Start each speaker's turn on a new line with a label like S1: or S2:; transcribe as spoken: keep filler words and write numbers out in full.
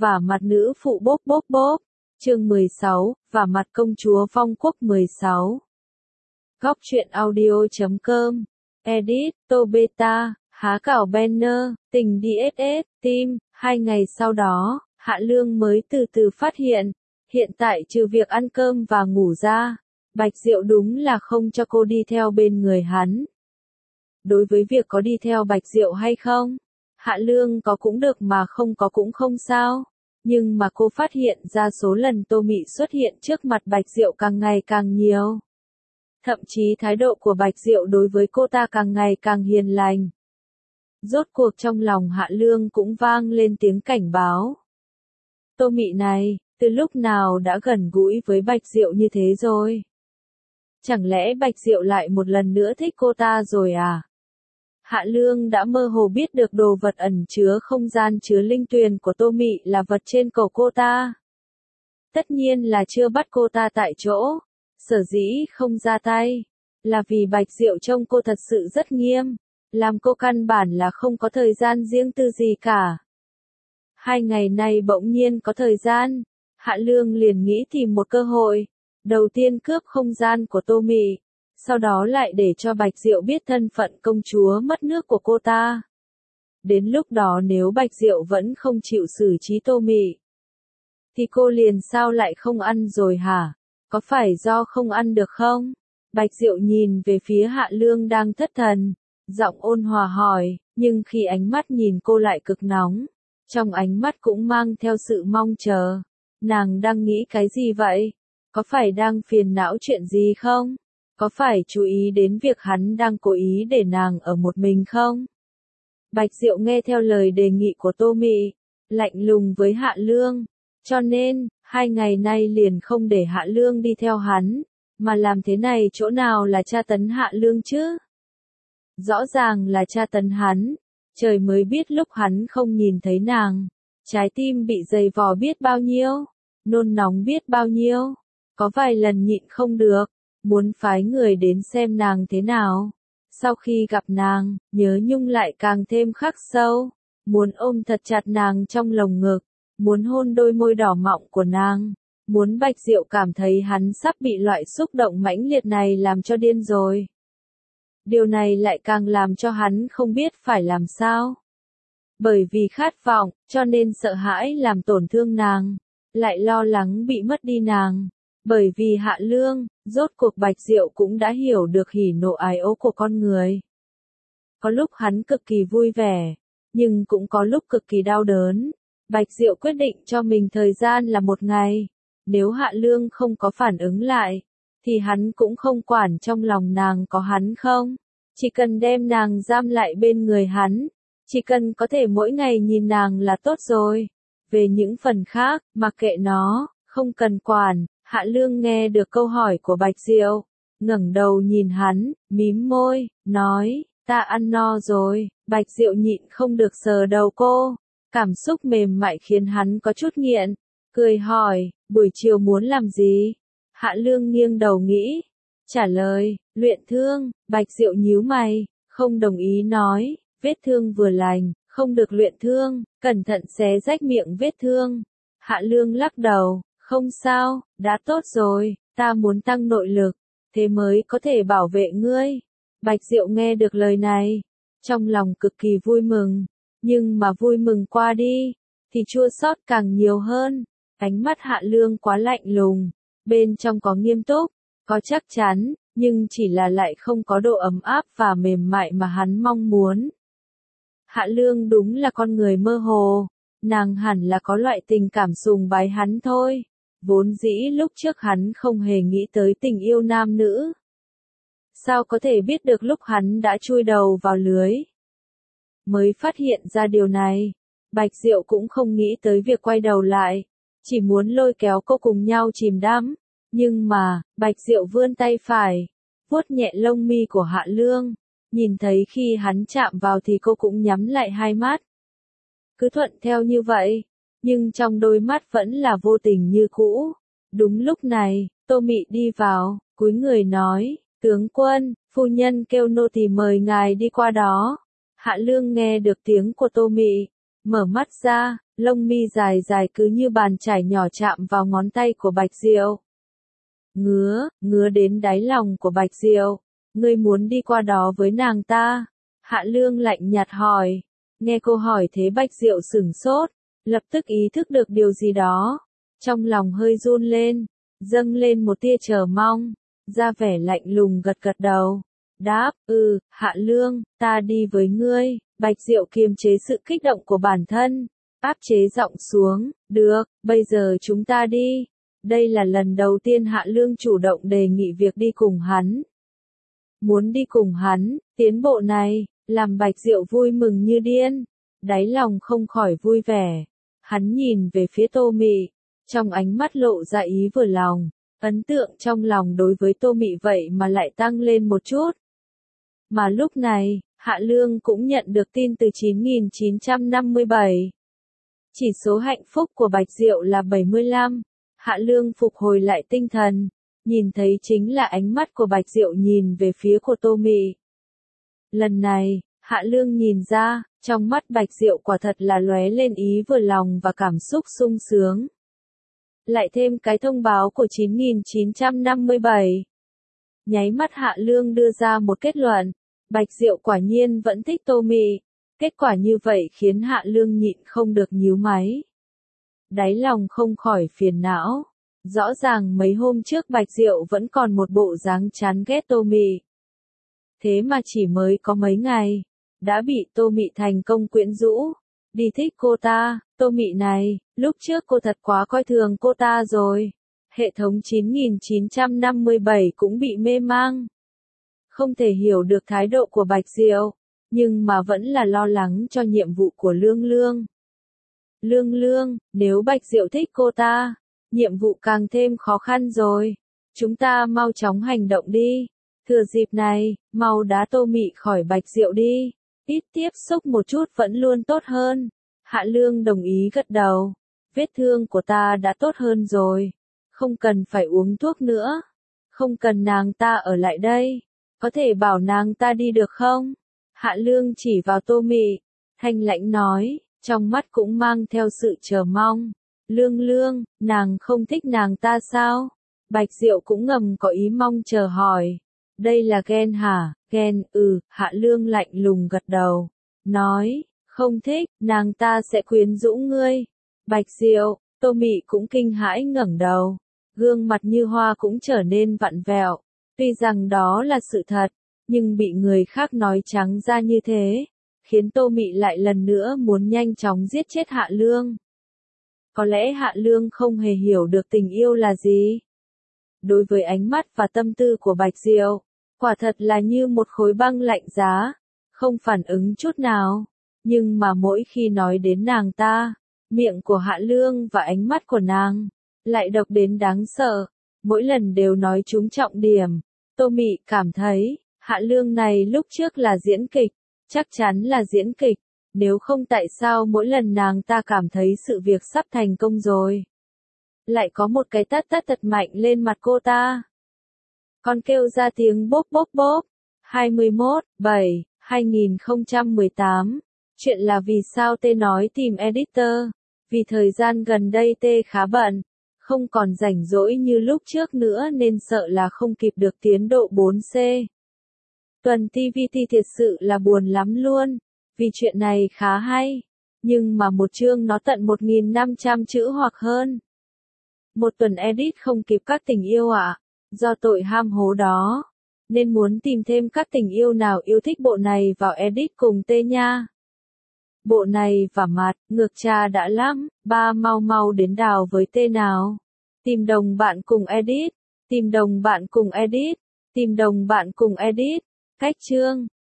S1: Vả mặt nữ phụ bốp bốp bốp. Chương mười sáu, Vả mặt công chúa Phong Quốc mười sáu. Góc truyện audio chấm com. Edit, Tô Beta, há cảo banner, tình đi ét ét, team. Hai ngày sau đó, Hạ Lương mới từ từ phát hiện, hiện tại trừ việc ăn cơm và ngủ ra, Bạch Diệu đúng là không cho cô đi theo bên người hắn. Đối với việc có đi theo Bạch Diệu hay không, Hạ Lương có cũng được mà không có cũng không sao. Nhưng mà cô phát hiện ra số lần Tô Mị xuất hiện trước mặt Bạch Diệu càng ngày càng nhiều. Thậm chí thái độ của Bạch Diệu đối với cô ta càng ngày càng hiền lành. Rốt cuộc trong lòng Hạ Lương cũng vang lên tiếng cảnh báo. Tô Mị này, từ lúc nào đã gần gũi với Bạch Diệu như thế rồi? Chẳng lẽ Bạch Diệu lại một lần nữa thích cô ta rồi à? Hạ Lương đã mơ hồ biết được đồ vật ẩn chứa không gian chứa linh tuyền của Tô Mị là vật trên cổ cô ta. Tất nhiên là chưa bắt cô ta tại chỗ, sở dĩ không ra tay, là vì Bạch Diệu trông cô thật sự rất nghiêm, làm cô căn bản là không có thời gian riêng tư gì cả. Hai ngày nay bỗng nhiên có thời gian, Hạ Lương liền nghĩ tìm một cơ hội, đầu tiên cướp không gian của Tô Mị. Sau đó lại để cho Bạch Diệu biết thân phận công chúa mất nước của cô ta. Đến lúc đó nếu Bạch Diệu vẫn không chịu xử trí Tô Mị, thì cô liền sao lại không ăn rồi hả? Có phải do không ăn được không? Bạch Diệu nhìn về phía Hạ Lương đang thất thần, giọng ôn hòa hỏi, nhưng khi ánh mắt nhìn cô lại cực nóng, trong ánh mắt cũng mang theo sự mong chờ. Nàng đang nghĩ cái gì vậy? Có phải đang phiền não chuyện gì không? Có phải chú ý đến việc hắn đang cố ý để nàng ở một mình không? Bạch Diệu nghe theo lời đề nghị của Tô Mị, lạnh lùng với Hạ Lương, cho nên, hai ngày nay liền không để Hạ Lương đi theo hắn, mà làm thế này chỗ nào là tra tấn Hạ Lương chứ? Rõ ràng là tra tấn hắn, trời mới biết lúc hắn không nhìn thấy nàng, trái tim bị dày vò biết bao nhiêu, nôn nóng biết bao nhiêu, có vài lần nhịn không được. Muốn phái người đến xem nàng thế nào. Sau khi gặp nàng, nhớ nhung lại càng thêm khắc sâu. Muốn ôm thật chặt nàng trong lồng ngực. Muốn hôn đôi môi đỏ mọng của nàng. Muốn Bạch Diệu cảm thấy hắn sắp bị loại xúc động mãnh liệt này làm cho điên rồi. Điều này lại càng làm cho hắn không biết phải làm sao. Bởi vì khát vọng, cho nên sợ hãi làm tổn thương nàng. Lại lo lắng bị mất đi nàng. Bởi vì Hạ Lương, rốt cuộc Bạch Diệu cũng đã hiểu được hỉ nộ ái ố của con người. Có lúc hắn cực kỳ vui vẻ, nhưng cũng có lúc cực kỳ đau đớn. Bạch Diệu quyết định cho mình thời gian là một ngày. Nếu Hạ Lương không có phản ứng lại, thì hắn cũng không quản trong lòng nàng có hắn không. Chỉ cần đem nàng giam lại bên người hắn. Chỉ cần có thể mỗi ngày nhìn nàng là tốt rồi. Về những phần khác, mặc kệ nó, không cần quản. Hạ Lương nghe được câu hỏi của Bạch Diệu, ngẩng đầu nhìn hắn, mím môi, nói, ta ăn no rồi. Bạch Diệu nhịn không được sờ đầu cô, cảm xúc mềm mại khiến hắn có chút nghiện, cười hỏi, buổi chiều muốn làm gì? Hạ Lương nghiêng đầu nghĩ, trả lời, luyện thương. Bạch Diệu nhíu mày, không đồng ý nói, vết thương vừa lành, không được luyện thương, cẩn thận xé rách miệng vết thương. Hạ Lương lắc đầu. Không sao, đã tốt rồi, ta muốn tăng nội lực, thế mới có thể bảo vệ ngươi. Bạch Diệu nghe được lời này, trong lòng cực kỳ vui mừng, nhưng mà vui mừng qua đi, thì chua xót càng nhiều hơn. Ánh mắt Hạ Lương quá lạnh lùng, bên trong có nghiêm túc, có chắc chắn, nhưng chỉ là lại không có độ ấm áp và mềm mại mà hắn mong muốn. Hạ Lương đúng là con người mơ hồ, nàng hẳn là có loại tình cảm sùng bái hắn thôi. Vốn dĩ lúc trước hắn không hề nghĩ tới tình yêu nam nữ. Sao có thể biết được lúc hắn đã chui đầu vào lưới? Mới phát hiện ra điều này, Bạch Diệu cũng không nghĩ tới việc quay đầu lại, chỉ muốn lôi kéo cô cùng nhau chìm đắm. Nhưng mà, Bạch Diệu vươn tay phải, vuốt nhẹ lông mi của Hạ Lương, nhìn thấy khi hắn chạm vào thì cô cũng nhắm lại hai mắt. Cứ thuận theo như vậy. Nhưng trong đôi mắt vẫn là vô tình như cũ. Đúng lúc này, Tô Mị đi vào, cúi người nói, tướng quân, phu nhân kêu nô tỳ mời ngài đi qua đó. Hạ Lương nghe được tiếng của Tô Mị, Mở mắt ra, lông mi dài dài cứ như bàn chải nhỏ chạm vào ngón tay của Bạch Diệu. Ngứa, ngứa đến đáy lòng của Bạch Diệu. Ngươi muốn đi qua đó với nàng ta? Hạ Lương lạnh nhạt hỏi. Nghe cô hỏi thế Bạch Diệu sửng sốt, lập tức ý thức được điều gì đó. Trong lòng hơi run lên, dâng lên một tia chờ mong, ra vẻ lạnh lùng gật gật đầu. Đáp, ừ, Hạ Lương, ta đi với ngươi. Bạch Diệu kiềm chế sự kích động của bản thân, áp chế giọng xuống, được, bây giờ chúng ta đi. Đây là lần đầu tiên Hạ Lương chủ động đề nghị việc đi cùng hắn. Muốn đi cùng hắn, tiến bộ này, làm Bạch Diệu vui mừng như điên, đáy lòng không khỏi vui vẻ. Hắn nhìn về phía Tô Mị, trong ánh mắt lộ ra ý vừa lòng, ấn tượng trong lòng đối với Tô Mị vậy mà lại tăng lên một chút. Mà lúc này, Hạ Lương cũng nhận được tin từ chín nghìn chín trăm năm mươi bảy. Chỉ số hạnh phúc của Bạch Diệu là bảy mươi lăm. Hạ Lương phục hồi lại tinh thần, nhìn thấy chính là ánh mắt của Bạch Diệu nhìn về phía của Tô Mị. Lần này, Hạ Lương nhìn ra, trong mắt Bạch Diệu quả thật là lóe lên ý vừa lòng và cảm xúc sung sướng. Lại thêm cái thông báo của chín nghìn chín trăm năm mươi bảy. Nháy mắt Hạ Lương đưa ra một kết luận, Bạch Diệu quả nhiên vẫn thích Tô Mị. Kết quả như vậy khiến Hạ Lương nhịn không được nhíu máy. Đáy lòng không khỏi phiền não. Rõ ràng mấy hôm trước Bạch Diệu vẫn còn một bộ dáng chán ghét Tô Mị. Thế mà chỉ mới có mấy ngày, đã bị Tô Mị thành công quyến rũ, đi thích cô ta. Tô Mị này, lúc trước cô thật quá coi thường cô ta rồi. Hệ thống chín nghìn chín trăm năm mươi bảy cũng bị mê mang. Không thể hiểu được thái độ của Bạch Diệu, nhưng mà vẫn là lo lắng cho nhiệm vụ của Lương Lương. Lương Lương, nếu Bạch Diệu thích cô ta, nhiệm vụ càng thêm khó khăn rồi. Chúng ta mau chóng hành động đi. Thừa dịp này, mau đá Tô Mị khỏi Bạch Diệu đi. Ít tiếp xúc một chút vẫn luôn tốt hơn. Hạ Lương đồng ý gật đầu. Vết thương của ta đã tốt hơn rồi. Không cần phải uống thuốc nữa. Không cần nàng ta ở lại đây. Có thể bảo nàng ta đi được không? Hạ Lương chỉ vào Tô Mị, thanh lãnh nói, trong mắt cũng mang theo sự chờ mong. Lương Lương, nàng không thích nàng ta sao? Bạch Diệu cũng ngầm có ý mong chờ hỏi. Đây là ghen hả? Ghen, ừ, Hạ Lương lạnh lùng gật đầu. Nói, không thích, nàng ta sẽ quyến rũ ngươi. Bạch Diệu, Tô Mị cũng kinh hãi ngẩng đầu. Gương mặt như hoa cũng trở nên vặn vẹo. Tuy rằng đó là sự thật, nhưng bị người khác nói trắng ra như thế, khiến Tô Mị lại lần nữa muốn nhanh chóng giết chết Hạ Lương. Có lẽ Hạ Lương không hề hiểu được tình yêu là gì. Đối với ánh mắt và tâm tư của Bạch Diệu, quả thật là như một khối băng lạnh giá, không phản ứng chút nào. Nhưng mà mỗi khi nói đến nàng ta, miệng của Hạ Lương và ánh mắt của nàng lại độc đến đáng sợ, mỗi lần đều nói trúng trọng điểm. Tô Mị cảm thấy, Hạ Lương này lúc trước là diễn kịch, chắc chắn là diễn kịch, nếu không tại sao mỗi lần nàng ta cảm thấy sự việc sắp thành công rồi, lại có một cái tát tát thật mạnh lên mặt cô ta. Còn kêu ra tiếng bốp bốp bốp. hai mươi mốt, bảy, hai nghìn không trăm mười tám. Chuyện là vì sao T nói tìm editor, vì thời gian gần đây T khá bận, không còn rảnh rỗi như lúc trước nữa nên sợ là không kịp được tiến độ bốn C. Tuần ti vi ti thiệt sự là buồn lắm luôn, vì chuyện này khá hay, nhưng mà một chương nó tận một nghìn năm trăm chữ hoặc hơn. Một tuần edit không kịp các tình yêu ạ, à? Do tội ham hố đó, nên muốn tìm thêm các tình yêu nào yêu thích bộ này vào edit cùng T nha. Bộ này và mặt, ngược cha đã lắm, ba mau mau đến đào với T nào. Tìm đồng bạn cùng edit, tìm đồng bạn cùng edit, tìm đồng bạn cùng edit, cách chương.